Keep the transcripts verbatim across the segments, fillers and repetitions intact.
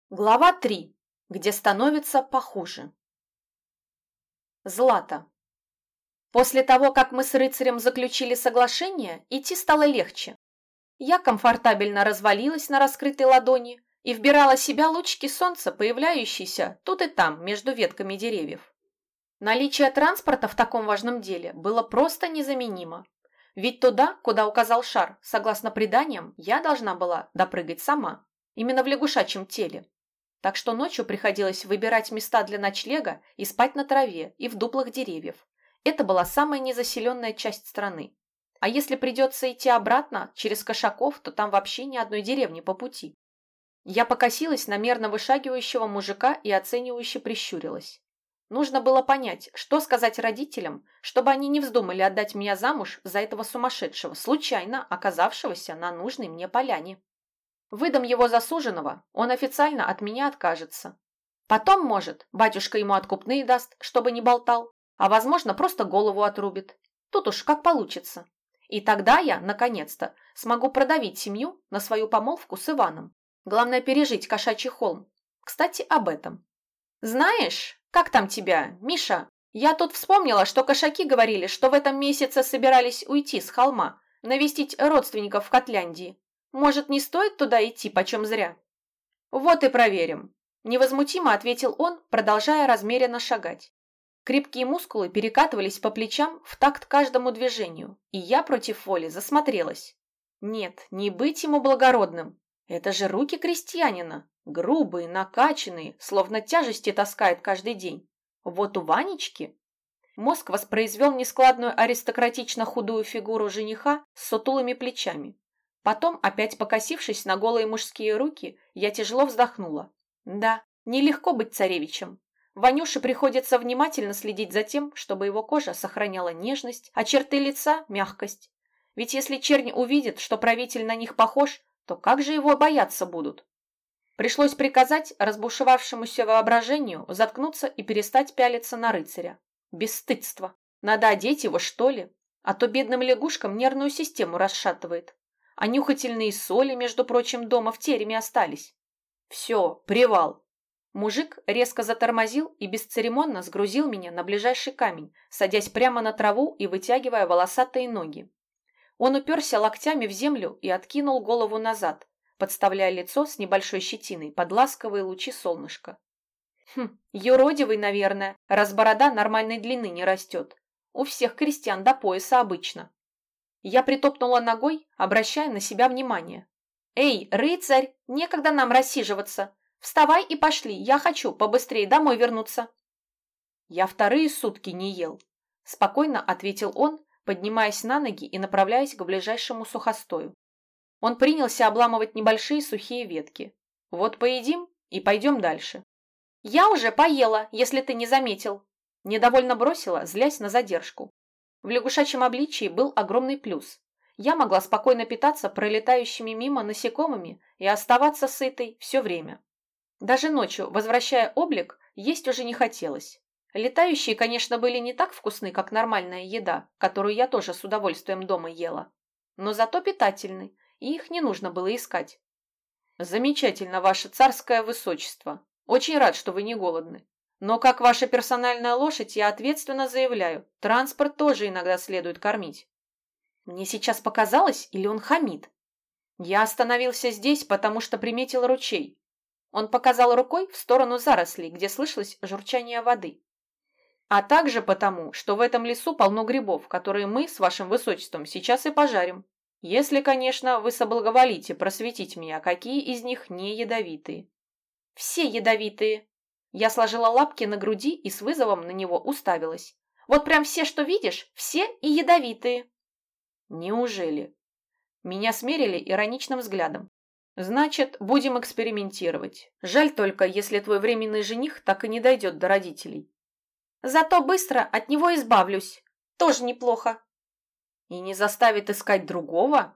Глава три, где становится похуже. Злата. После того, как мы с рыцарем заключили соглашение, идти стало легче. Я комфортабельно развалилась на раскрытой ладони и вбирала в себя лучики солнца, появляющиеся тут и там между ветками деревьев. Наличие транспорта в таком важном деле было просто незаменимо. Ведь туда, куда указал шар, согласно преданиям, я должна была допрыгать сама, именно в лягушачьем теле. Так что ночью приходилось выбирать места для ночлега и спать на траве и в дуплах деревьев. Это была самая незаселенная часть страны. А если придется идти обратно через Кошаков, то там вообще ни одной деревни по пути. Я покосилась на мерно вышагивающего мужика и оценивающе прищурилась. Нужно было понять, что сказать родителям, чтобы они не вздумали отдать меня замуж за этого сумасшедшего, случайно оказавшегося на нужной мне поляне. Выдам его за суженого, он официально от меня откажется. Потом, может, батюшка ему откупные даст, чтобы не болтал, а, возможно, просто голову отрубит. Тут уж как получится. И тогда я, наконец-то, смогу продавить семью на свою помолвку с Иваном. Главное пережить кошачий холм. Кстати, об этом. Знаешь, как там тебя, Миша? Я тут вспомнила, что кошаки говорили, что в этом месяце собирались уйти с холма, навестить родственников в Котляндии. Может, не стоит туда идти, почем зря? Вот и проверим. Невозмутимо ответил он, продолжая размеренно шагать. Крепкие мускулы перекатывались по плечам в такт каждому движению, и я против воли засмотрелась. Нет, не быть ему благородным. Это же руки крестьянина, грубые, накачанные, словно тяжести таскает каждый день. Вот у Ванечки... Мозг воспроизвел нескладную аристократично худую фигуру жениха с сутулыми плечами. Потом, опять покосившись на голые мужские руки, я тяжело вздохнула. Да, нелегко быть царевичем. Ванюше приходится внимательно следить за тем, чтобы его кожа сохраняла нежность, а черты лица – мягкость. Ведь если чернь увидит, что правитель на них похож, то как же его бояться будут? Пришлось приказать разбушевавшемуся воображению заткнуться и перестать пялиться на рыцаря. Бесстыдство. Надо одеть его, что ли? А то бедным лягушкам нервную систему расшатывает. А нюхательные соли, между прочим, дома в тереме остались. Все, привал. Мужик резко затормозил и бесцеремонно сгрузил меня на ближайший камень, садясь прямо на траву и вытягивая волосатые ноги. Он уперся локтями в землю и откинул голову назад, подставляя лицо с небольшой щетиной под ласковые лучи солнышка. Хм, юродивый, наверное, раз борода нормальной длины не растет. У всех крестьян до пояса обычно. Я притопнула ногой, обращая на себя внимание. «Эй, рыцарь, некогда нам рассиживаться! Вставай и пошли, я хочу побыстрее домой вернуться!» «Я вторые сутки не ел», – спокойно ответил он, поднимаясь на ноги и направляясь к ближайшему сухостою. Он принялся обламывать небольшие сухие ветки. «Вот поедим и пойдем дальше». «Я уже поела, если ты не заметил», – недовольно бросила, злясь на задержку. В лягушачьем обличии был огромный плюс. Я могла спокойно питаться пролетающими мимо насекомыми и оставаться сытой все время. Даже ночью, возвращая облик, есть уже не хотелось. Летающие, конечно, были не так вкусны, как нормальная еда, которую я тоже с удовольствием дома ела. Но зато питательны, и их не нужно было искать. «Замечательно, ваше царское высочество. Очень рад, что вы не голодны. Но как ваша персональная лошадь, я ответственно заявляю, транспорт тоже иногда следует кормить». Мне сейчас показалось, или он хамит? Я остановился здесь, потому что приметил ручей. Он показал рукой в сторону зарослей, где слышалось журчание воды. А также потому, что в этом лесу полно грибов, которые мы с вашим высочеством сейчас и пожарим. Если, конечно, вы соблаговолите просветить меня, какие из них не ядовитые. Все ядовитые. Я сложила лапки на груди и с вызовом на него уставилась. Вот прям все, что видишь, все и ядовитые. Неужели? Меня смерили ироничным взглядом. Значит, будем экспериментировать. Жаль только, если твой временный жених так и не дойдет до родителей. Зато быстро от него избавлюсь. Тоже неплохо. И не заставит искать другого?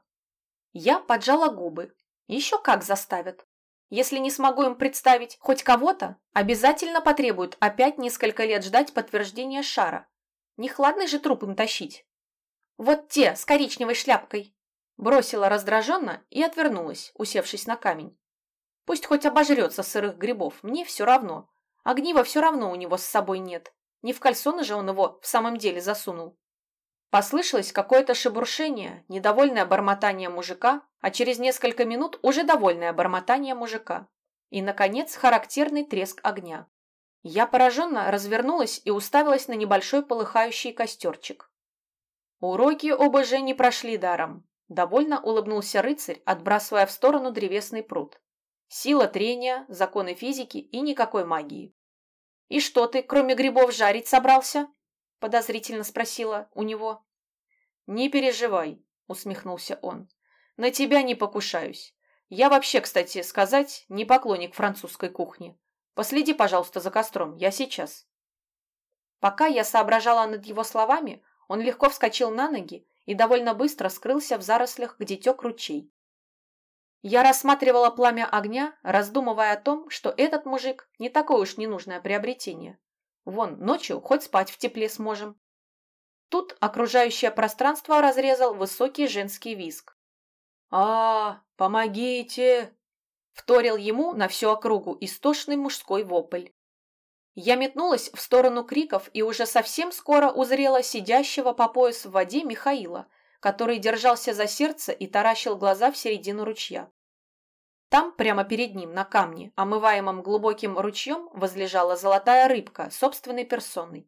Я поджала губы. Еще как заставят. Если не смогу им представить хоть кого-то, обязательно потребуют опять несколько лет ждать подтверждения шара. Не хладный же труп им тащить. Вот те с коричневой шляпкой. Бросила раздраженно и отвернулась, усевшись на камень. Пусть хоть обожрется сырых грибов, мне все равно. Огнива все равно у него с собой нет. Не в кальсоны же он его в самом деле засунул. Послышалось какое-то шебуршение, недовольное бормотание мужика, а через несколько минут уже довольное бормотание мужика. И, наконец, характерный треск огня. Я пораженно развернулась и уставилась на небольшой полыхающий костерчик. Уроки ОБЖ не прошли даром. Довольно улыбнулся рыцарь, отбрасывая в сторону древесный пруд. Сила трения, законы физики и никакой магии. «И что ты, кроме грибов, жарить собрался?» – подозрительно спросила у него. «Не переживай», – усмехнулся он. «На тебя не покушаюсь. Я вообще, кстати сказать, не поклонник французской кухни. Последи, пожалуйста, за костром, я сейчас». Пока я соображала над его словами, он легко вскочил на ноги и довольно быстро скрылся в зарослях, где тек ручей. Я рассматривала пламя огня, раздумывая о том, что этот мужик не такое уж ненужное приобретение. Вон, ночью хоть спать в тепле сможем. Тут окружающее пространство разрезал высокий женский визг. «А, помогите!» – вторил ему на всю округу истошный мужской вопль. Я метнулась в сторону криков и уже совсем скоро узрела сидящего по пояс в воде Михаила, который держался за сердце и таращил глаза в середину ручья. Там, прямо перед ним, на камне, омываемом глубоким ручьем, возлежала золотая рыбка собственной персоной.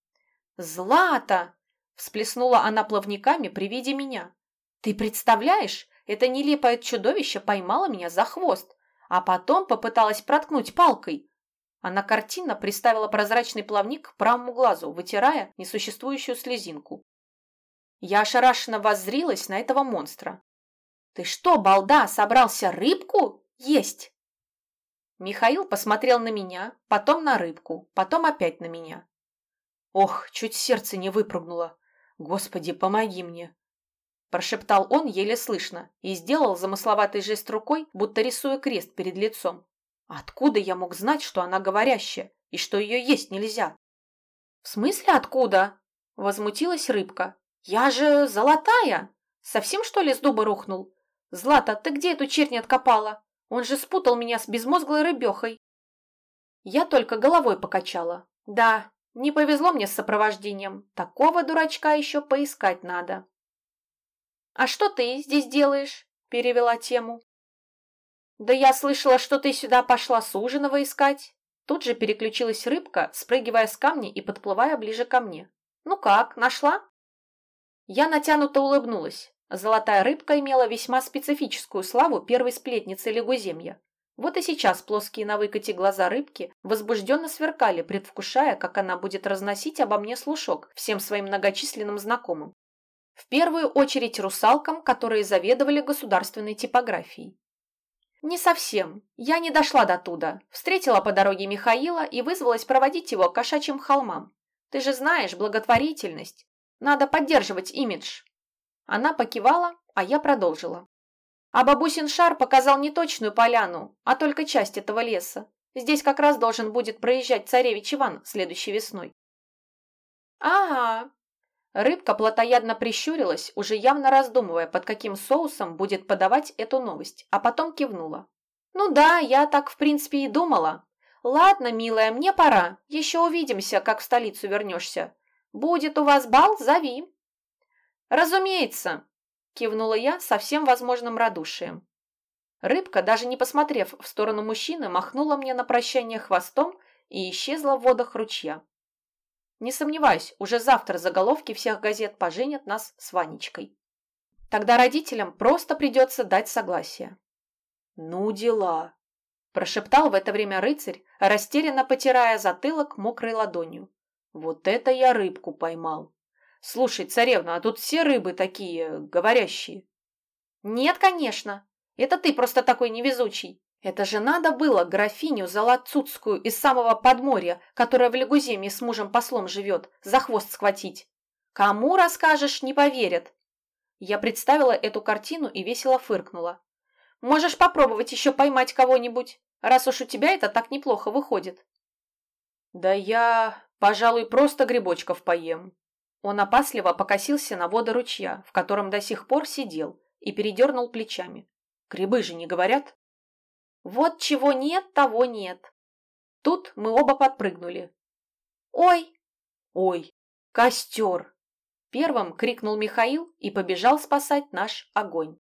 «Злата!» – всплеснула она плавниками при виде меня. «Ты представляешь, это нелепое чудовище поймало меня за хвост, а потом попыталась проткнуть палкой». Она картинно приставила прозрачный плавник к правому глазу, вытирая несуществующую слезинку. Я ошарашенно воззрилась на этого монстра. «Ты что, балда, собрался рыбку есть?» Михаил посмотрел на меня, потом на рыбку, потом опять на меня. «Ох, чуть сердце не выпрыгнуло. Господи, помоги мне!» Прошептал он еле слышно и сделал замысловатый жест рукой, будто рисуя крест перед лицом. Откуда я мог знать, что она говорящая и что ее есть нельзя? «В смысле откуда?» – возмутилась рыбка. «Я же золотая! Совсем, что ли, с дуба рухнул? Злата, ты где эту чернь откопала? Он же спутал меня с безмозглой рыбехой». Я только головой покачала. Да, не повезло мне с сопровождением. Такого дурачка еще поискать надо. «А что ты здесь делаешь?» – перевела тему. «Да я слышала, что ты сюда пошла суженого искать». Тут же переключилась рыбка, спрыгивая с камня и подплывая ближе ко мне. «Ну как, нашла?» Я натянуто улыбнулась. Золотая рыбка имела весьма специфическую славу первой сплетницы Лягуземья. Вот и сейчас плоские на выкате глаза рыбки возбужденно сверкали, предвкушая, как она будет разносить обо мне слушок всем своим многочисленным знакомым. В первую очередь русалкам, которые заведовали государственной типографией. «Не совсем. Я не дошла до туда. Встретила по дороге Михаила и вызвалась проводить его к кошачьим холмам. Ты же знаешь, благотворительность. Надо поддерживать имидж». Она покивала, а я продолжила. А бабусин шар показал не точную поляну, а только часть этого леса. Здесь как раз должен будет проезжать царевич Иван следующей весной. «Ага». Рыбка плотоядно прищурилась, уже явно раздумывая, под каким соусом будет подавать эту новость, а потом кивнула. «Ну да, я так в принципе и думала. Ладно, милая, мне пора. Еще увидимся, как в столицу вернешься. Будет у вас бал, зови». «Разумеется», – кивнула я со всем возможным радушием. Рыбка, даже не посмотрев в сторону мужчины, махнула мне на прощание хвостом и исчезла в водах ручья. Не сомневаюсь, уже завтра заголовки всех газет поженят нас с Ванечкой. Тогда родителям просто придется дать согласие. «Ну дела», – прошептал в это время рыцарь, растерянно потирая затылок мокрой ладонью. «Вот это я рыбку поймал. Слушай, царевна, а тут все рыбы такие, говорящие». «Нет, конечно. Это ты просто такой невезучий. Это же надо было графиню Золоцуцкую из самого Подморья, которая в Лягуземье с мужем-послом живет, за хвост схватить. Кому расскажешь, не поверят». Я представила эту картину и весело фыркнула. «Можешь попробовать еще поймать кого-нибудь, раз уж у тебя это так неплохо выходит». «Да я, пожалуй, просто грибочков поем». Он опасливо покосился на воды ручья, в котором до сих пор сидел, и передернул плечами. «Грибы же не говорят?» Вот чего нет, того нет. Тут мы оба подпрыгнули. Ой! Ой! Костер! Первым крикнул Михаил и побежал спасать наш огонь.